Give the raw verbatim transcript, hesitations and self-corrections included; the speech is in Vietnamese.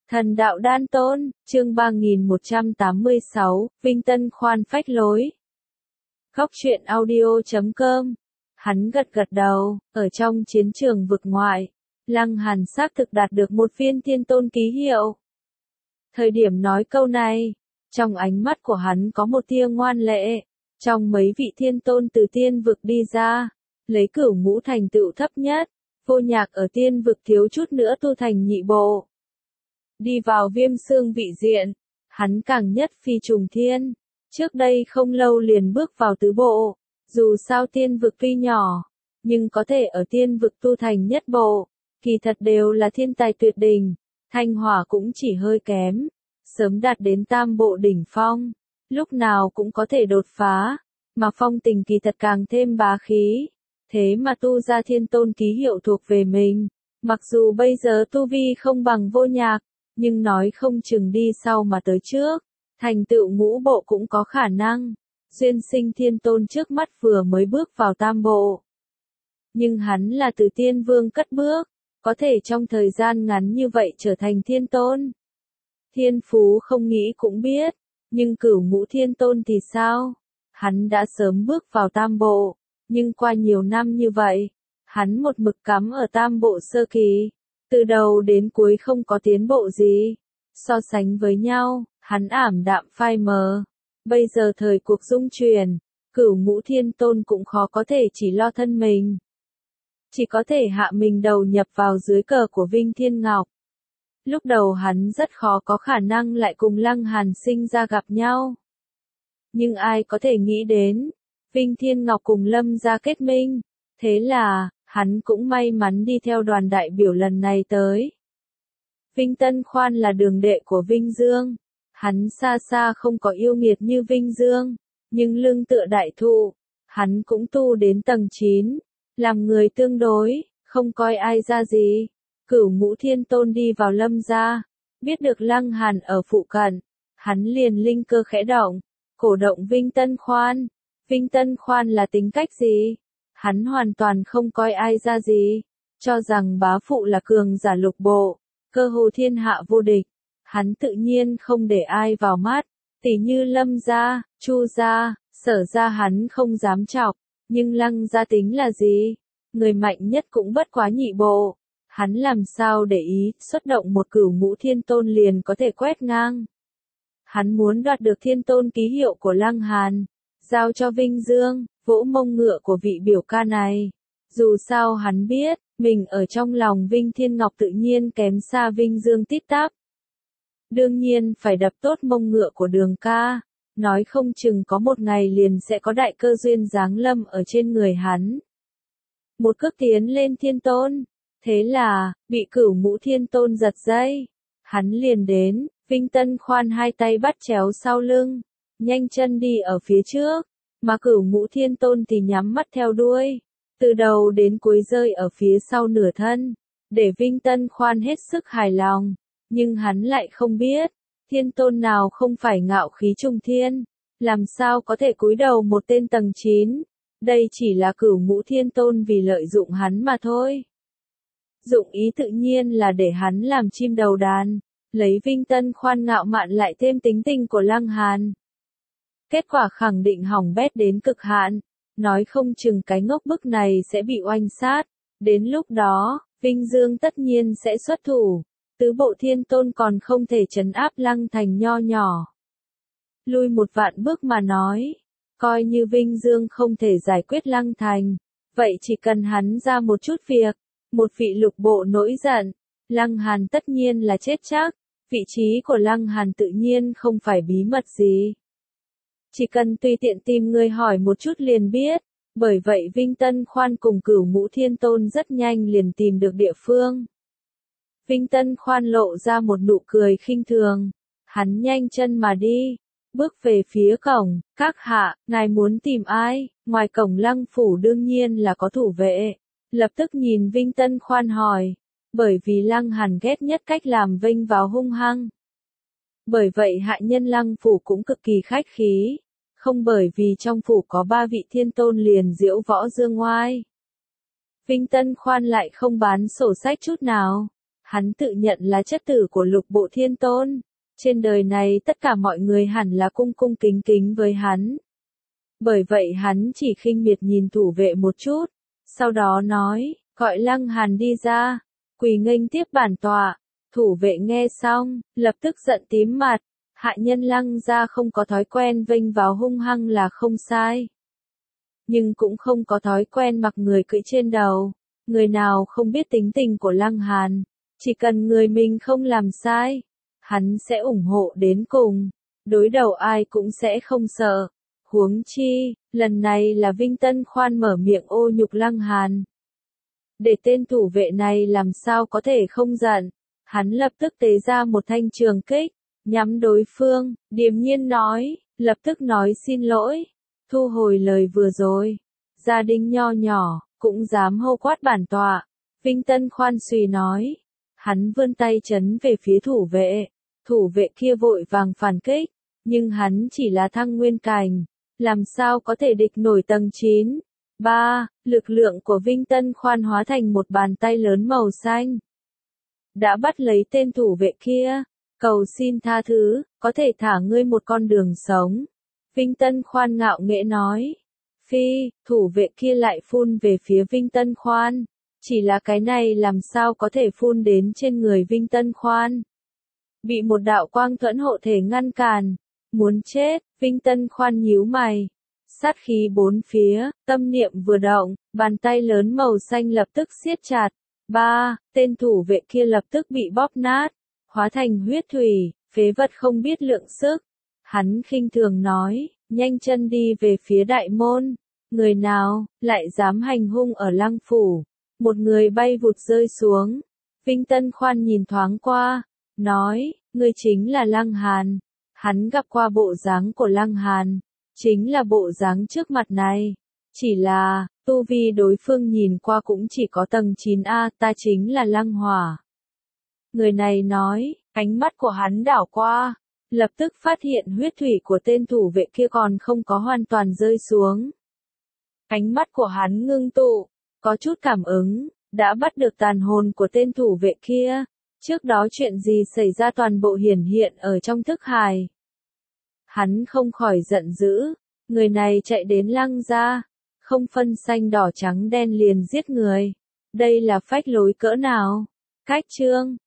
Thần đạo đan tôn, chương ba nghìn một trăm tám mươi sáu, Vinh Tân khoan phách lối. Góc truyện audio chấm com. Hắn gật gật đầu, ở trong chiến trường vực ngoại, Lăng Hàn xác thực đạt được một viên thiên tôn ký hiệu. Thời điểm nói câu này, trong ánh mắt của hắn có một tia ngoan lệ, trong mấy vị thiên tôn từ tiên vực đi ra, lấy cửu ngũ thành tựu thấp nhất, Vô Nhạc ở tiên vực thiếu chút nữa tu thành nhị bộ. Đi vào viêm xương vị diện, hắn càng nhất phi trùng thiên, trước đây không lâu liền bước vào tứ bộ, dù sao tiên vực tuy nhỏ, nhưng có thể ở tiên vực tu thành nhất bộ, kỳ thật đều là thiên tài tuyệt đỉnh, Thanh Hỏa cũng chỉ hơi kém, sớm đạt đến tam bộ đỉnh phong, lúc nào cũng có thể đột phá, mà Phong Tình kỳ thật càng thêm bá khí, thế mà tu ra thiên tôn ký hiệu thuộc về mình, mặc dù bây giờ tu vi không bằng Vô Nhạc, nhưng nói không chừng đi sau mà tới trước, thành tựu ngũ bộ cũng có khả năng. Duyên Sinh thiên tôn trước mắt vừa mới bước vào tam bộ. Nhưng hắn là từ tiên vương cất bước, có thể trong thời gian ngắn như vậy trở thành thiên tôn. Thiên phú không nghĩ cũng biết, nhưng cửu ngũ thiên tôn thì sao? Hắn đã sớm bước vào tam bộ, nhưng qua nhiều năm như vậy, hắn một mực cắm ở tam bộ sơ kỳ. Từ đầu đến cuối không có tiến bộ gì. So sánh với nhau, hắn ảm đạm phai mờ. Bây giờ thời cuộc dung chuyển, cửu ngũ thiên tôn cũng khó có thể chỉ lo thân mình. Chỉ có thể hạ mình đầu nhập vào dưới cờ của Vinh Thiên Ngọc. Lúc đầu hắn rất khó có khả năng lại cùng Lăng Hàn sinh ra gặp nhau. Nhưng ai có thể nghĩ đến, Vinh Thiên Ngọc cùng Lâm gia kết minh. Thế là, hắn cũng may mắn đi theo đoàn đại biểu lần này tới. Vinh Tân Khoan là đường đệ của Vinh Dương. Hắn xa xa không có yêu nghiệt như Vinh Dương, nhưng lưng tựa đại thụ, hắn cũng tu đến tầng chín, làm người tương đối, không coi ai ra gì. Cửu ngũ thiên tôn đi vào Lâm gia, biết được Lăng Hàn ở phụ cận, hắn liền linh cơ khẽ động, cổ động Vinh Tân Khoan. Vinh Tân Khoan là tính cách gì? Hắn hoàn toàn không coi ai ra gì, cho rằng bá phụ là cường giả lục bộ, cơ hồ thiên hạ vô địch. Hắn tự nhiên không để ai vào mắt, tỉ như Lâm gia, Chu gia, Sở gia hắn không dám chọc, nhưng Lăng gia tính là gì? Người mạnh nhất cũng bất quá nhị bộ, hắn làm sao để ý, xuất động một cửu ngũ thiên tôn liền có thể quét ngang. Hắn muốn đoạt được thiên tôn ký hiệu của Lăng Hàn, giao cho Vinh Dương, vỗ mông ngựa của vị biểu ca này. Dù sao hắn biết, mình ở trong lòng Vinh Thiên Ngọc tự nhiên kém xa Vinh Dương tít tắp. Đương nhiên phải đập tốt mông ngựa của Đường ca, nói không chừng có một ngày liền sẽ có đại cơ duyên giáng lâm ở trên người hắn. Một cước tiến lên thiên tôn, thế là, bị cửu ngũ thiên tôn giật dây. Hắn liền đến, Vinh Tân Khoan hai tay bắt chéo sau lưng, nhanh chân đi ở phía trước, mà cửu ngũ thiên tôn thì nhắm mắt theo đuôi, từ đầu đến cuối rơi ở phía sau nửa thân, để Vinh Tân Khoan hết sức hài lòng. Nhưng hắn lại không biết, thiên tôn nào không phải ngạo khí trung thiên, làm sao có thể cúi đầu một tên tầng chín, đây chỉ là cửu ngũ thiên tôn vì lợi dụng hắn mà thôi. Dụng ý tự nhiên là để hắn làm chim đầu đàn, lấy Vinh Tân Khoan ngạo mạn lại thêm tính tình của Lăng Hàn. Kết quả khẳng định hỏng bét đến cực hạn, nói không chừng cái ngốc bức này sẽ bị oanh sát, đến lúc đó, Vinh Dương tất nhiên sẽ xuất thủ. Tứ bộ thiên tôn còn không thể trấn áp Lăng Thành nho nhỏ. Lui một vạn bước mà nói, coi như Vinh Dương không thể giải quyết Lăng Thành, vậy chỉ cần hắn ra một chút việc, một vị lục bộ nổi giận, Lăng Hàn tất nhiên là chết chắc, vị trí của Lăng Hàn tự nhiên không phải bí mật gì. Chỉ cần tùy tiện tìm người hỏi một chút liền biết, bởi vậy Vinh Tân Khoan cùng cửu ngũ thiên tôn rất nhanh liền tìm được địa phương. Vinh Tân Khoan lộ ra một nụ cười khinh thường, hắn nhanh chân mà đi, bước về phía cổng. Các hạ, ngài muốn tìm ai? Ngoài cổng Lăng phủ đương nhiên là có thủ vệ, lập tức nhìn Vinh Tân Khoan hỏi, bởi vì Lăng Hàn ghét nhất cách làm vênh vào hung hăng. Bởi vậy hạ nhân Lăng phủ cũng cực kỳ khách khí, không bởi vì trong phủ có ba vị thiên tôn liền diễu võ dương oai. Vinh Tân Khoan lại không bán sổ sách chút nào. Hắn tự nhận là chất tử của Lục Bộ Thiên Tôn. Trên đời này tất cả mọi người hẳn là cung cung kính kính với hắn. Bởi vậy hắn chỉ khinh miệt nhìn thủ vệ một chút, sau đó nói, gọi Lăng Hàn đi ra, quỳ nghênh tiếp bản tọa. Thủ vệ nghe xong, lập tức giận tím mặt, hạ nhân Lăng gia không có thói quen vênh vào hung hăng là không sai. Nhưng cũng không có thói quen mặc người cưỡi trên đầu. Người nào không biết tính tình của Lăng Hàn, chỉ cần người mình không làm sai, hắn sẽ ủng hộ đến cùng, đối đầu ai cũng sẽ không sợ. Huống chi, lần này là Vinh Tân Khoan mở miệng ô nhục Lăng Hàn. Để tên thủ vệ này làm sao có thể không giận, hắn lập tức tế ra một thanh trường kích, nhắm đối phương, điềm nhiên nói, lập tức nói xin lỗi, thu hồi lời vừa rồi. Gia đình nho nhỏ, cũng dám hô quát bản tọa. Vinh Tân Khoan suy nói, hắn vươn tay chấn về phía thủ vệ, thủ vệ kia vội vàng phản kích, nhưng hắn chỉ là thăng nguyên cảnh, làm sao có thể địch nổi tầng chín. Ba, lực lượng của Vinh Tân Khoan hóa thành một bàn tay lớn màu xanh. Đã bắt lấy tên thủ vệ kia, cầu xin tha thứ, có thể thả ngươi một con đường sống. Vinh Tân Khoan ngạo nghễ nói. Phi, thủ vệ kia lại phun về phía Vinh Tân Khoan. Chỉ là cái này làm sao có thể phun đến trên người Vinh Tân Khoan. Bị một đạo quang thuẫn hộ thể ngăn cản. Muốn chết, Vinh Tân Khoan nhíu mày. Sát khí bốn phía, tâm niệm vừa động, bàn tay lớn màu xanh lập tức siết chặt. Ba, tên thủ vệ kia lập tức bị bóp nát, hóa thành huyết thủy, phế vật không biết lượng sức. Hắn khinh thường nói, nhanh chân đi về phía đại môn. Người nào, lại dám hành hung ở Lăng phủ. Một người bay vụt rơi xuống. Vinh Tân Khoan nhìn thoáng qua, nói, ngươi chính là Lăng Hàn. Hắn gặp qua bộ dáng của Lăng Hàn, chính là bộ dáng trước mặt này. Chỉ là, tu vi đối phương nhìn qua cũng chỉ có tầng chín A, ta chính là Lăng Hỏa. Người này nói, ánh mắt của hắn đảo qua, lập tức phát hiện huyết thủy của tên thủ vệ kia còn không có hoàn toàn rơi xuống. Ánh mắt của hắn ngưng tụ, có chút cảm ứng, đã bắt được tàn hồn của tên thủ vệ kia. Trước đó chuyện gì xảy ra toàn bộ hiển hiện ở trong thức hài. Hắn không khỏi giận dữ, người này chạy đến Lăng gia, không phân xanh đỏ trắng đen liền giết người. Đây là phách lối cỡ nào? Cách chương